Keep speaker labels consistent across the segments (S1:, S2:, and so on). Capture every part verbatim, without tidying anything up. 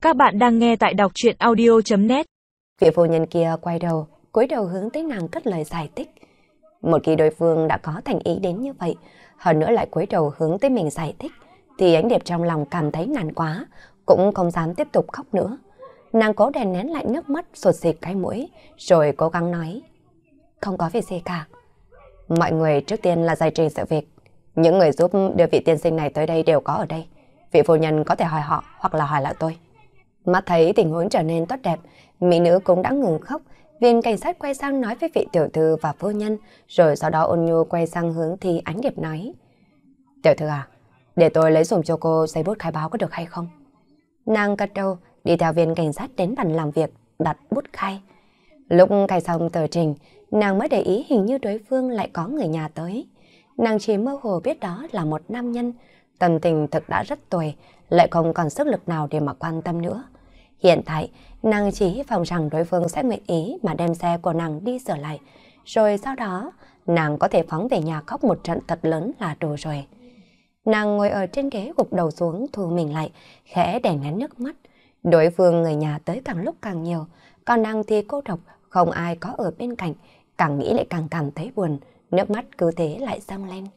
S1: Các bạn đang nghe tại đọc truyện audio chấm net.
S2: Vị phu nhân kia quay đầu, cúi đầu hướng tới nàng cất lời giải thích. Một khi đối phương đã có thành ý đến như vậy, hơn nữa lại cúi đầu hướng tới mình giải thích, thì Ánh Điệp trong lòng cảm thấy nản quá, cũng không dám tiếp tục khóc nữa. Nàng cố đè nén lại nước mắt sụt xịt cái mũi, rồi cố gắng nói: không có việc gì cả. Mọi người trước tiên là giải trình sự việc. Những người giúp đưa vị tiên sinh này tới đây đều có ở đây. Vị phu nhân có thể hỏi họ hoặc là hỏi lại tôi. Mắt thấy tình huống trở nên tốt đẹp, mỹ nữ cũng đã ngừng khóc. Viên cảnh sát quay sang nói với vị tiểu thư và phu nhân, rồi sau đó ôn nhu quay sang hướng thì Ánh Điệp nói: tiểu thư à, để tôi lấy dùng cho cô giấy bút khai báo có được hay không? Nàng gật đầu, đi theo viên cảnh sát đến bàn làm việc, đặt bút khai. Lúc khai xong tờ trình, nàng mới để ý hình như đối phương lại có người nhà tới. Nàng chỉ mơ hồ biết đó là một nam nhân, tâm tình thực đã rất tồi, lại không còn sức lực nào để mà quan tâm nữa. Hiện tại, nàng chỉ hy vọng rằng đối phương sẽ nguyện ý mà đem xe của nàng đi sửa lại, rồi sau đó nàng có thể phóng về nhà khóc một trận thật lớn là đủ rồi. Nàng ngồi ở trên ghế gục đầu xuống, thu mình lại, khẽ đè nén nước mắt. Đối phương người nhà tới càng lúc càng nhiều, còn nàng thì cô độc, không ai có ở bên cạnh, càng nghĩ lại càng cảm thấy buồn, nước mắt cứ thế lại dâng lên.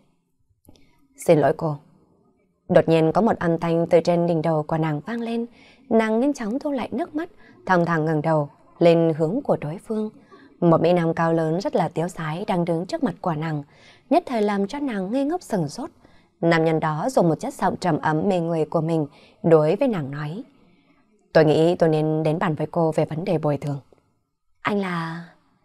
S2: Xin lỗi cô. Đột nhiên có một âm thanh từ trên đỉnh đầu của nàng vang lên, nàng nhanh chóng thu lại nước mắt, thong thả ngẩng đầu lên hướng của đối phương. Một mỹ nam cao lớn rất là tiếu sái đang đứng trước mặt của nàng, nhất thời làm cho nàng ngây ngốc sừng sốt. Nam nhân đó dùng một chất giọng trầm ấm mê người của mình đối với nàng nói: tôi nghĩ tôi nên đến bàn với cô về vấn đề bồi thường. Anh là...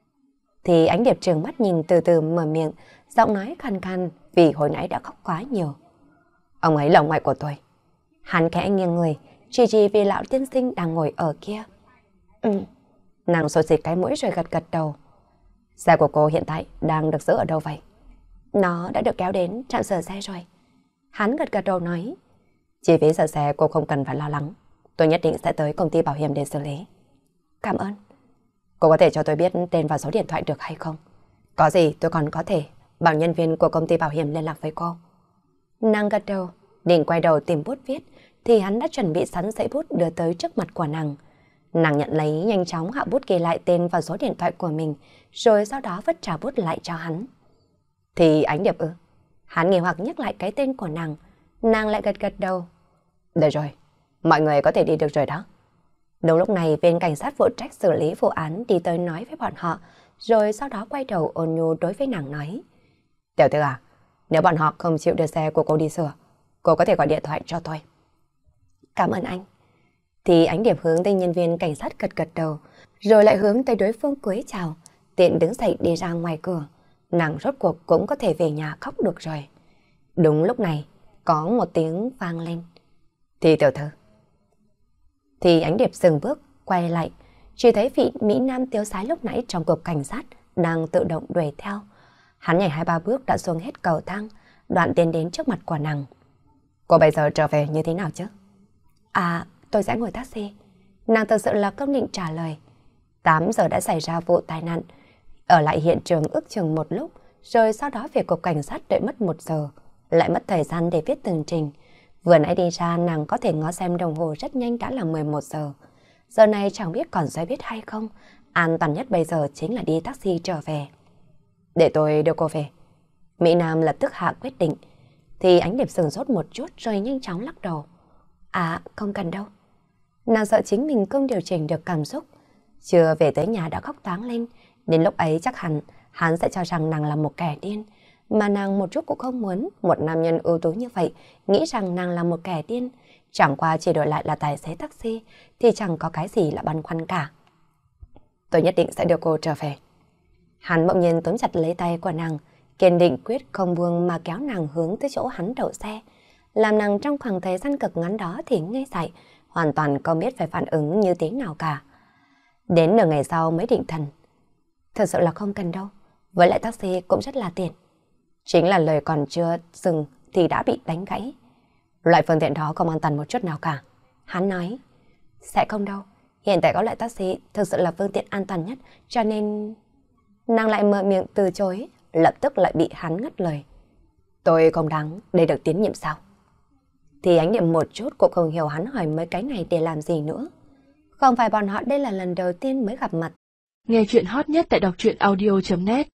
S2: Thì Ánh Điệp trừng mắt nhìn từ từ mở miệng, giọng nói khàn khàn vì hồi nãy đã khóc quá nhiều. Ông ấy là ông ngoại của tôi. Hắn khẽ nghiêng người, chỉ chỉ vì lão tiên sinh đang ngồi ở kia. Ừ. Nàng sôi xịt cái mũi rồi gật gật đầu. Xe của cô hiện tại đang được giữ ở đâu vậy? Nó đã được kéo đến trạm sửa xe rồi. Hắn gật gật đầu nói: chi phí sửa xe cô không cần phải lo lắng. Tôi nhất định sẽ tới công ty bảo hiểm để xử lý. Cảm ơn. Cô có thể cho tôi biết tên và số điện thoại được hay không? Có gì tôi còn có thể bảo nhân viên của công ty bảo hiểm liên lạc với cô. Nàng gật đầu, định quay đầu tìm bút viết, thì hắn đã chuẩn bị sẵn giấy bút đưa tới trước mặt của nàng. Nàng nhận lấy, nhanh chóng hạ bút ghi lại tên và số điện thoại của mình, rồi sau đó vứt trả bút lại cho hắn. Thì Ánh Điệp ư? Hắn nghi hoặc nhắc lại cái tên của nàng, nàng lại gật gật đầu. Được rồi, mọi người có thể đi được rồi đó. Đúng lúc này, viên cảnh sát phụ trách xử lý vụ án đi tới nói với bọn họ, rồi sau đó quay đầu ôn nhu đối với nàng nói: tiểu thư à, nếu bọn họ không chịu đưa xe của cô đi sửa, cô có thể gọi điện thoại cho tôi. Cảm ơn anh. Thì Ánh Điệp hướng tới nhân viên cảnh sát gật gật đầu, rồi lại hướng tới đối phương cúi chào, tiện đứng dậy đi ra ngoài cửa. Nàng rốt cuộc cũng có thể về nhà khóc được rồi. Đúng lúc này, có một tiếng vang lên. Thì tiểu thư. Thì Ánh Điệp dừng bước, quay lại, chỉ thấy vị mỹ nam tiếu sái lúc nãy trong cục cảnh sát đang tự động đuổi theo. Hắn nhảy hai ba bước đã xuống hết cầu thang, đoạn tiến đến trước mặt của nàng. Cô bây giờ trở về như thế nào chứ? À, tôi sẽ ngồi taxi. Nàng thực sự là không định trả lời. tám giờ đã xảy ra vụ tai nạn. Ở lại hiện trường ước chừng một lúc, rồi sau đó về cục cảnh sát đợi mất một giờ, lại mất thời gian để viết tường trình. Vừa nãy đi ra nàng có thể ngó xem đồng hồ rất nhanh đã là mười một giờ. Giờ này chẳng biết còn xe biết hay không, an toàn nhất bây giờ chính là đi taxi trở về. Để tôi đưa cô về. Mỹ Nam lập tức hạ quyết định. Thì Ánh Điệp sửng sốt một chút rồi nhanh chóng lắc đầu. À, không cần đâu. Nàng sợ chính mình không điều chỉnh được cảm xúc. Chưa về tới nhà đã khóc toáng lên, đến lúc ấy chắc hẳn hắn sẽ cho rằng nàng là một kẻ điên. Mà nàng một chút cũng không muốn một nam nhân ưu tú như vậy nghĩ rằng nàng là một kẻ điên. Chẳng qua chỉ đổi lại là tài xế taxi thì chẳng có cái gì là băn khoăn cả. Tôi nhất định sẽ đưa cô trở về. Hắn bỗng nhiên túm chặt lấy tay của nàng, kiên định quyết không buông mà kéo nàng hướng tới chỗ hắn đậu xe. Làm nàng trong khoảng thời gian cực ngắn đó thì ngây dại, hoàn toàn không biết phải phản ứng như thế nào cả. Đến nửa ngày sau mới định thần. Thật sự là không cần đâu, với lại taxi cũng rất là tiện. Chính là lời còn chưa dừng thì đã bị đánh gãy. Loại phương tiện đó không an toàn một chút nào cả. Hắn nói, sẽ không đâu, hiện tại có loại taxi thực sự là phương tiện an toàn nhất, cho nên... Nàng lại mở miệng từ chối, lập tức lại bị hắn ngắt lời. Tôi không đáng để được tín nhiệm sao? thì ánh điểm một chút cũng không hiểu hắn hỏi mấy cái này để làm gì nữa. Không phải bọn họ đây là lần đầu tiên mới gặp mặt.
S1: Nghe chuyện hot nhất tại đọc truyện audio chấm net